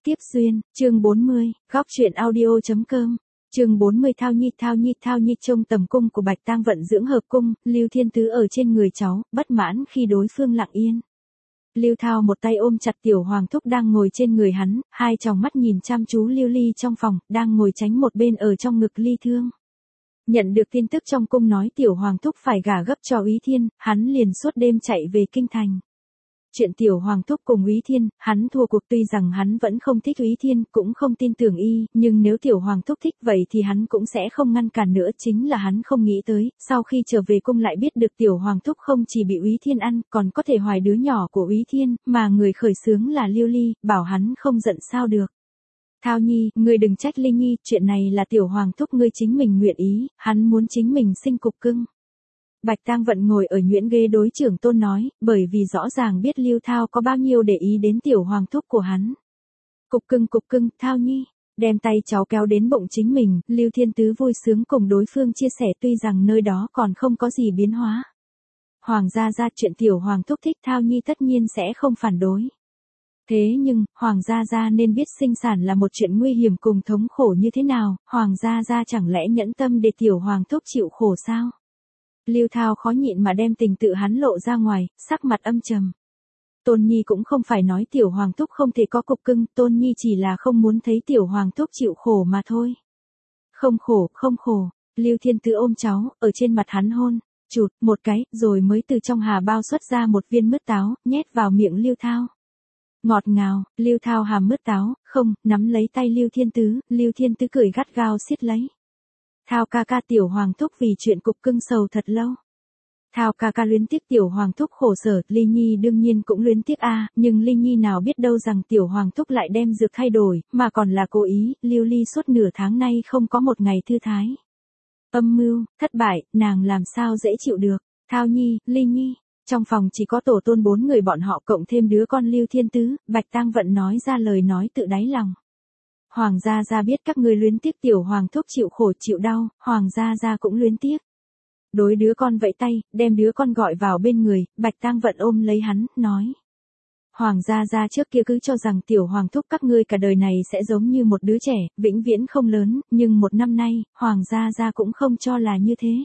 Tiếp duyên, chương 40, góc truyện audio.com. Chương 40 Thao Nhi trông tầm cung của Bạch Tang Vận dưỡng hợp cung, Lưu Thiên Tứ ở trên người cháu, bất mãn khi đối phương lặng yên. Lưu Thao một tay ôm chặt tiểu hoàng thúc đang ngồi trên người hắn, hai tròng mắt nhìn chăm chú Lưu Ly trong phòng, đang ngồi tránh một bên ở trong ngực Ly Thương. Nhận được tin tức trong cung nói tiểu hoàng thúc phải gả gấp cho Úy Thiên, hắn liền suốt đêm chạy về kinh thành. Chuyện tiểu hoàng thúc cùng Úy Thiên, hắn thua cuộc, tuy rằng hắn vẫn không thích Úy Thiên, cũng không tin tưởng y, nhưng nếu tiểu hoàng thúc thích vậy thì hắn cũng sẽ không ngăn cản nữa. Chính là hắn không nghĩ tới, sau khi trở về cung lại biết được tiểu hoàng thúc không chỉ bị Úy Thiên ăn, còn có thể hoài đứa nhỏ của Úy Thiên, mà người khởi xướng là Lưu Ly, bảo hắn không giận sao được. Thao Nhi, ngươi đừng trách Linh Nhi, chuyện này là tiểu hoàng thúc ngươi chính mình nguyện ý, hắn muốn chính mình sinh cục cưng. Bạch Tang Vận ngồi ở nhuyễn ghế đối trưởng tôn nói, bởi vì rõ ràng biết Lưu Thao có bao nhiêu để ý đến tiểu hoàng thúc của hắn. Cục cưng, Thao Nhi, đem tay cháu kéo đến bụng chính mình, Lưu Thiên Tứ vui sướng cùng đối phương chia sẻ, tuy rằng nơi đó còn không có gì biến hóa. Hoàng gia ra chuyện tiểu hoàng thúc thích Thao Nhi tất nhiên sẽ không phản đối. Thế nhưng, Hoàng gia gia nên biết sinh sản là một chuyện nguy hiểm cùng thống khổ như thế nào, Hoàng gia gia chẳng lẽ nhẫn tâm để tiểu hoàng thúc chịu khổ sao? Lưu Thao khó nhịn mà đem tình tự hắn lộ ra ngoài, sắc mặt âm trầm. Tôn Nhi cũng không phải nói tiểu hoàng thúc không thể có cục cưng, Tôn Nhi chỉ là không muốn thấy tiểu hoàng thúc chịu khổ mà thôi. Không khổ, Lưu Thiên Tứ ôm cháu, ở trên mặt hắn hôn, chụt một cái, rồi mới từ trong hà bao xuất ra một viên mứt táo, nhét vào miệng Lưu Thao. Ngọt ngào, Lưu Thao hàm mứt táo, không, nắm lấy tay Lưu Thiên Tứ cười gắt gao siết lấy. Thao ca ca, tiểu hoàng thúc vì chuyện cục cưng sầu thật lâu. Thao ca ca luyến tiếc tiểu hoàng thúc khổ sở, Ly Nhi đương nhiên cũng luyến tiếc a, nhưng Ly Nhi nào biết đâu rằng tiểu hoàng thúc lại đem dược thay đổi, mà còn là cố ý, Lưu Ly suốt nửa tháng nay không có một ngày thư thái. Âm mưu, thất bại, nàng làm sao dễ chịu được. Thao Nhi, Ly Nhi, trong phòng chỉ có tổ tôn 4 người bọn họ cộng thêm đứa con Lưu Thiên Tứ, Bạch Tang Vận nói ra lời nói tự đáy lòng. Hoàng gia gia biết các ngươi luyến tiếc tiểu hoàng thúc chịu khổ chịu đau, Hoàng gia gia cũng luyến tiếc. Đối đứa con vẫy tay, đem đứa con gọi vào bên người, Bạch Tang Vận ôm lấy hắn, nói. Hoàng gia gia trước kia cứ cho rằng tiểu hoàng thúc các ngươi cả đời này sẽ giống như một đứa trẻ, vĩnh viễn không lớn, nhưng một năm nay, Hoàng gia gia cũng không cho là như thế.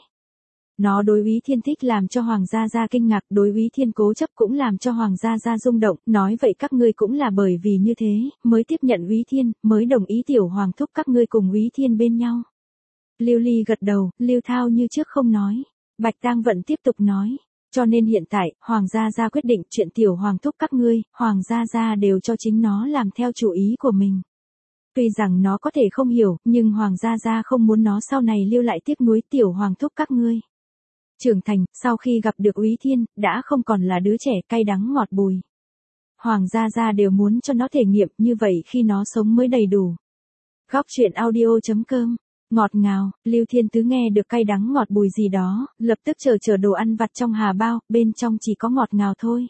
Nó đối Úy Thiên thích làm cho Hoàng gia gia kinh ngạc, đối Úy Thiên cố chấp cũng làm cho Hoàng gia gia rung động, nói vậy các ngươi cũng là bởi vì như thế, mới tiếp nhận Úy Thiên, mới đồng ý tiểu hoàng thúc các ngươi cùng Úy Thiên bên nhau. Lưu Ly gật đầu, Lưu Thao như trước không nói. Bạch Tang Vận tiếp tục nói, cho nên hiện tại, Hoàng gia gia quyết định chuyện tiểu hoàng thúc các ngươi, Hoàng gia gia đều cho chính nó làm theo chủ ý của mình. Tuy rằng nó có thể không hiểu, nhưng Hoàng gia gia không muốn nó sau này lưu lại tiếc nuối tiểu hoàng thúc các ngươi. Trưởng thành, sau khi gặp được Úy Thiên, đã không còn là đứa trẻ cay đắng ngọt bùi. Hoàng gia gia đều muốn cho nó thể nghiệm, như vậy khi nó sống mới đầy đủ. Góc truyện audio.com. Ngọt ngào, Lưu Thiên Tứ nghe được cay đắng ngọt bùi gì đó, lập tức chờ đồ ăn vặt trong hà bao, bên trong chỉ có ngọt ngào thôi.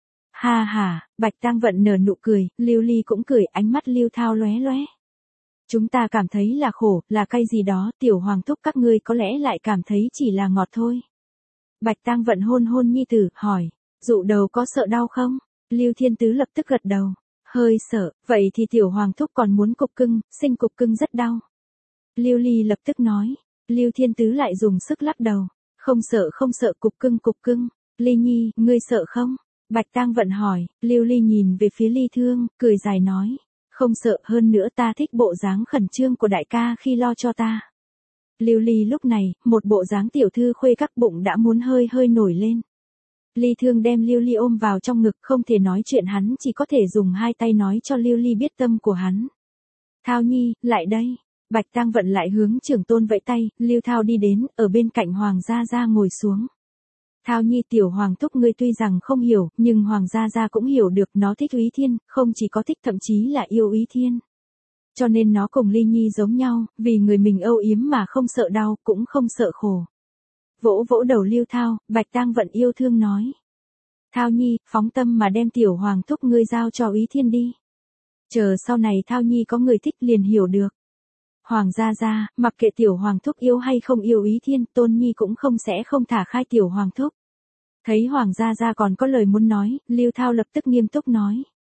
Ha ha, Bạch Tang Vận nở nụ cười, Lưu Ly cũng cười, ánh mắt Lưu Thao lóe lóe. Chúng ta cảm thấy là khổ, là cay gì đó, tiểu hoàng thúc các ngươi có lẽ lại cảm thấy chỉ là ngọt thôi. Bạch Tang Vận hôn nhi tử, hỏi, dụ đầu có sợ đau không? Lưu Thiên Tứ lập tức gật đầu, hơi sợ, vậy thì tiểu hoàng thúc còn muốn cục cưng, sinh cục cưng rất đau. Lưu Ly lập tức nói, Lưu Thiên Tứ lại dùng sức lắc đầu, không sợ cục cưng, Ly Nhi, ngươi sợ không? Bạch Tang Vận hỏi, Lưu Ly nhìn về phía Ly Thương, cười dài nói, không sợ, hơn nữa ta thích bộ dáng khẩn trương của đại ca khi lo cho ta. Lưu Ly lúc này, một bộ dáng tiểu thư khuê các bụng đã muốn hơi nổi lên. Ly Thương đem Lưu Ly ôm vào trong ngực, không thể nói chuyện, hắn chỉ có thể dùng hai tay nói cho Lưu Ly biết tâm của hắn. Thao Nhi, lại đây. Bạch Tang Vận lại hướng trưởng tôn vẫy tay, Lưu Thao đi đến, ở bên cạnh Hoàng gia gia ngồi xuống. Thao Nhi, tiểu hoàng thúc ngươi tuy rằng không hiểu, nhưng Hoàng gia gia cũng hiểu được, nó thích Úy Thiên, không chỉ có thích thậm chí là yêu Úy Thiên. Cho nên nó cùng Ly Nhi giống nhau, vì người mình âu yếm mà không sợ đau, cũng không sợ khổ. Vỗ đầu Lưu Thao, Bạch Tang Vận yêu thương nói. Thao Nhi, phóng tâm mà đem tiểu hoàng thúc ngươi giao cho Úy Thiên đi. Chờ sau này Thao Nhi có người thích liền hiểu được. Hoàng gia gia, mặc kệ tiểu hoàng thúc yêu hay không yêu Úy Thiên, Tôn Nhi cũng sẽ không thả khai tiểu hoàng thúc. Thấy Hoàng gia gia còn có lời muốn nói, Lưu Thao lập tức nghiêm túc nói.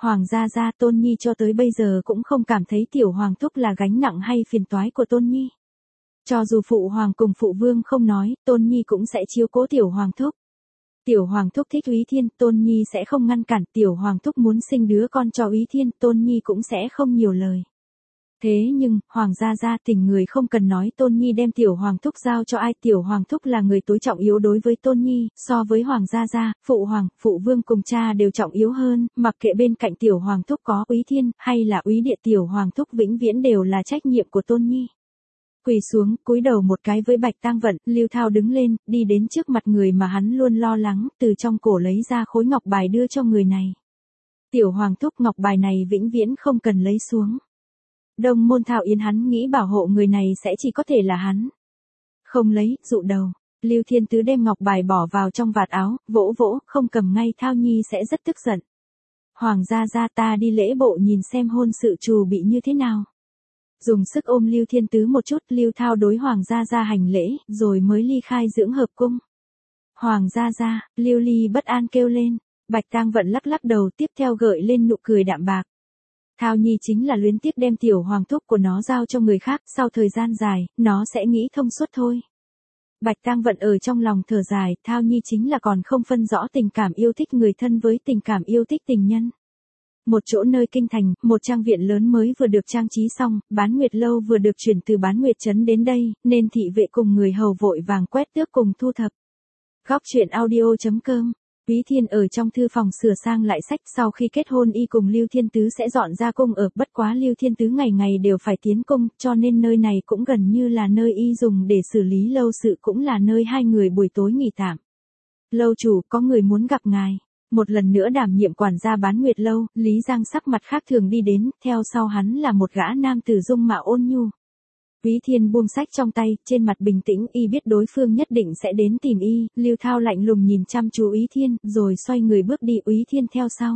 Hoàng gia gia Tôn Nhi cho tới bây giờ cũng không cảm thấy tiểu hoàng thúc là gánh nặng hay phiền toái của Tôn Nhi. Cho dù phụ hoàng cùng phụ vương không nói, Tôn Nhi cũng sẽ chiếu cố tiểu hoàng thúc. Tiểu hoàng thúc thích Úy Thiên, Tôn Nhi sẽ không ngăn cản, tiểu hoàng thúc muốn sinh đứa con cho Úy Thiên, Tôn Nhi cũng sẽ không nhiều lời. Thế nhưng, hoàng gia gia tình người không cần nói Tôn Nhi đem tiểu hoàng thúc giao cho ai, tiểu hoàng thúc là người tối trọng yếu đối với Tôn Nhi, so với hoàng gia gia, phụ hoàng, phụ vương cùng cha đều trọng yếu hơn, mặc kệ bên cạnh tiểu hoàng thúc có Úy Thiên, hay là Úy Địa, tiểu hoàng thúc vĩnh viễn đều là trách nhiệm của Tôn Nhi. Quỳ xuống, cúi đầu một cái với Bạch Tang Vận, Lưu Thao đứng lên, đi đến trước mặt người mà hắn luôn lo lắng, từ trong cổ lấy ra khối ngọc bài đưa cho người này. Tiểu hoàng thúc, ngọc bài này vĩnh viễn không cần lấy xuống. Đông Môn Thao Yến hắn nghĩ bảo hộ người này sẽ chỉ có thể là hắn. Không lấy, dụ đầu. Lưu Thiên Tứ đem ngọc bài bỏ vào trong vạt áo, vỗ vỗ, không cầm ngay, Thao Nhi sẽ rất tức giận. Hoàng gia gia, ta đi lễ bộ nhìn xem hôn sự trù bị như thế nào. Dùng sức ôm Lưu Thiên Tứ một chút, Lưu Thao đối hoàng gia gia hành lễ, rồi mới ly khai dưỡng hợp cung. Hoàng gia gia, Lưu Ly bất an kêu lên. Bạch Tang Vận lắc lắc đầu, tiếp theo gợi lên nụ cười đạm bạc. Thao Nhi chính là luyến tiếc đem tiểu hoàng thúc của nó giao cho người khác, sau thời gian dài, nó sẽ nghĩ thông suốt thôi. Bạch Tang Vận ở trong lòng thở dài, Thao Nhi chính là còn không phân rõ tình cảm yêu thích người thân với tình cảm yêu thích tình nhân. Một chỗ nơi kinh thành, một trang viện lớn mới vừa được trang trí xong, Bán Nguyệt lâu vừa được chuyển từ Bán Nguyệt trấn đến đây, nên thị vệ cùng người hầu vội vàng quét tước cùng thu thập. Góc truyện audio.com. Úy Thiên ở trong thư phòng sửa sang lại sách, sau khi kết hôn y cùng Lưu Thiên Tứ sẽ dọn ra cung ở, bất quá Lưu Thiên Tứ ngày ngày đều phải tiến cung, cho nên nơi này cũng gần như là nơi y dùng để xử lý lâu sự, cũng là nơi hai người buổi tối nghỉ tạm. Lâu chủ, có người muốn gặp ngài. Một lần nữa đảm nhiệm quản gia Bán Nguyệt lâu, Lý Giang sắc mặt khác thường đi đến, theo sau hắn là một gã nam tử dung mạo ôn nhu. Úy Thiên buông sách trong tay, trên mặt bình tĩnh, y biết đối phương nhất định sẽ đến tìm y, Lưu Thao lạnh lùng nhìn chăm chú Úy Thiên, rồi xoay người bước đi, Úy Thiên theo sau.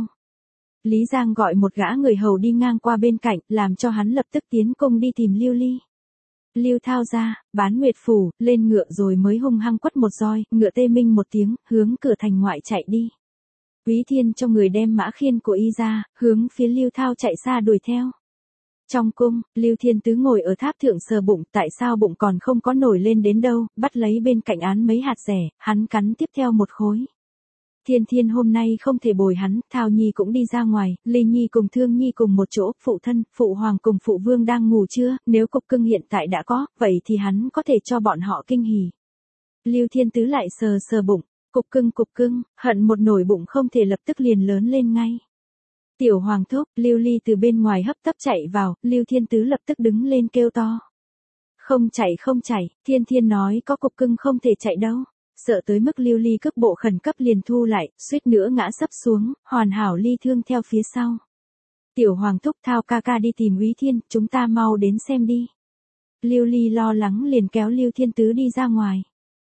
Lý Giang gọi một gã người hầu đi ngang qua bên cạnh, làm cho hắn lập tức tiến cung đi tìm Lưu Ly. Lưu Thao ra, Bán Nguyệt phủ, lên ngựa rồi mới hung hăng quất một roi, ngựa tê minh một tiếng, hướng cửa thành ngoại chạy đi. Úy Thiên cho người đem mã khiên của y ra, hướng phía Lưu Thao chạy xa đuổi theo. Trong cung, Lưu Thiên Tứ ngồi ở tháp thượng sờ bụng, tại sao bụng còn không có nổi lên đến đâu, bắt lấy bên cạnh án mấy hạt dẻ, hắn cắn tiếp theo một khối. Thiên Thiên hôm nay không thể bồi hắn, Thao Nhi cũng đi ra ngoài, Ly Nhi cùng Thương Nhi cùng một chỗ, phụ thân, phụ hoàng cùng phụ vương đang ngủ chưa, nếu cục cưng hiện tại đã có, vậy thì hắn có thể cho bọn họ kinh hỉ. Lưu Thiên Tứ lại sờ sờ bụng, cục cưng, hận một nổi bụng không thể lập tức liền lớn lên ngay. Tiểu hoàng thúc, Lưu Ly từ bên ngoài hấp tấp chạy vào, Lưu Thiên Tứ lập tức đứng lên kêu to. Không chạy, Thiên Thiên nói có cục cưng không thể chạy đâu. Sợ tới mức Lưu Ly cước bộ khẩn cấp liền thu lại, suýt nữa ngã sấp xuống, hoàn hảo ly thương theo phía sau. Tiểu hoàng thúc, Thao ca ca đi tìm Úy Thiên, chúng ta mau đến xem đi. Lưu Ly lo lắng liền kéo Lưu Thiên Tứ đi ra ngoài.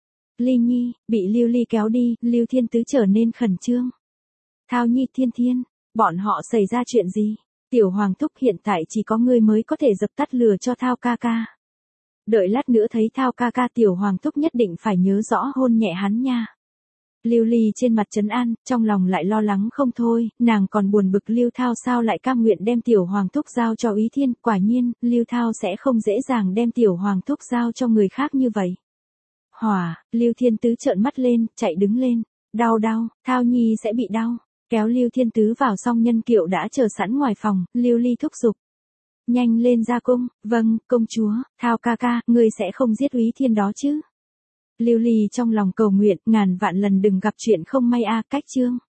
Ly Nhi, bị Lưu Ly kéo đi, Lưu Thiên Tứ trở nên khẩn trương. Thao Nhi, Thiên Thiên, bọn họ xảy ra chuyện gì? Tiểu hoàng thúc, hiện tại chỉ có ngươi mới có thể dập tắt lửa cho Thao ca ca. Đợi lát nữa thấy Thao ca ca, tiểu hoàng thúc nhất định phải nhớ rõ hôn nhẹ hắn nha. Lưu Ly trên mặt trấn an, trong lòng lại lo lắng không thôi, nàng còn buồn bực Lưu Thao sao lại cam nguyện đem tiểu hoàng thúc giao cho Úy Thiên, quả nhiên, Lưu Thao sẽ không dễ dàng đem tiểu hoàng thúc giao cho người khác như vậy. Lưu Thiên Tứ trợn mắt lên, chạy đứng lên, đau, Thao Nhi sẽ bị đau, kéo Lưu Thiên Tứ vào song nhân kiệu đã chờ sẵn ngoài phòng, Lưu Ly thúc giục. Nhanh lên ra cung, vâng, công chúa, Thao ca ca, ngươi sẽ không giết Úy Thiên đó chứ. Lưu Ly trong lòng cầu nguyện, ngàn vạn lần đừng gặp chuyện không may cách chương.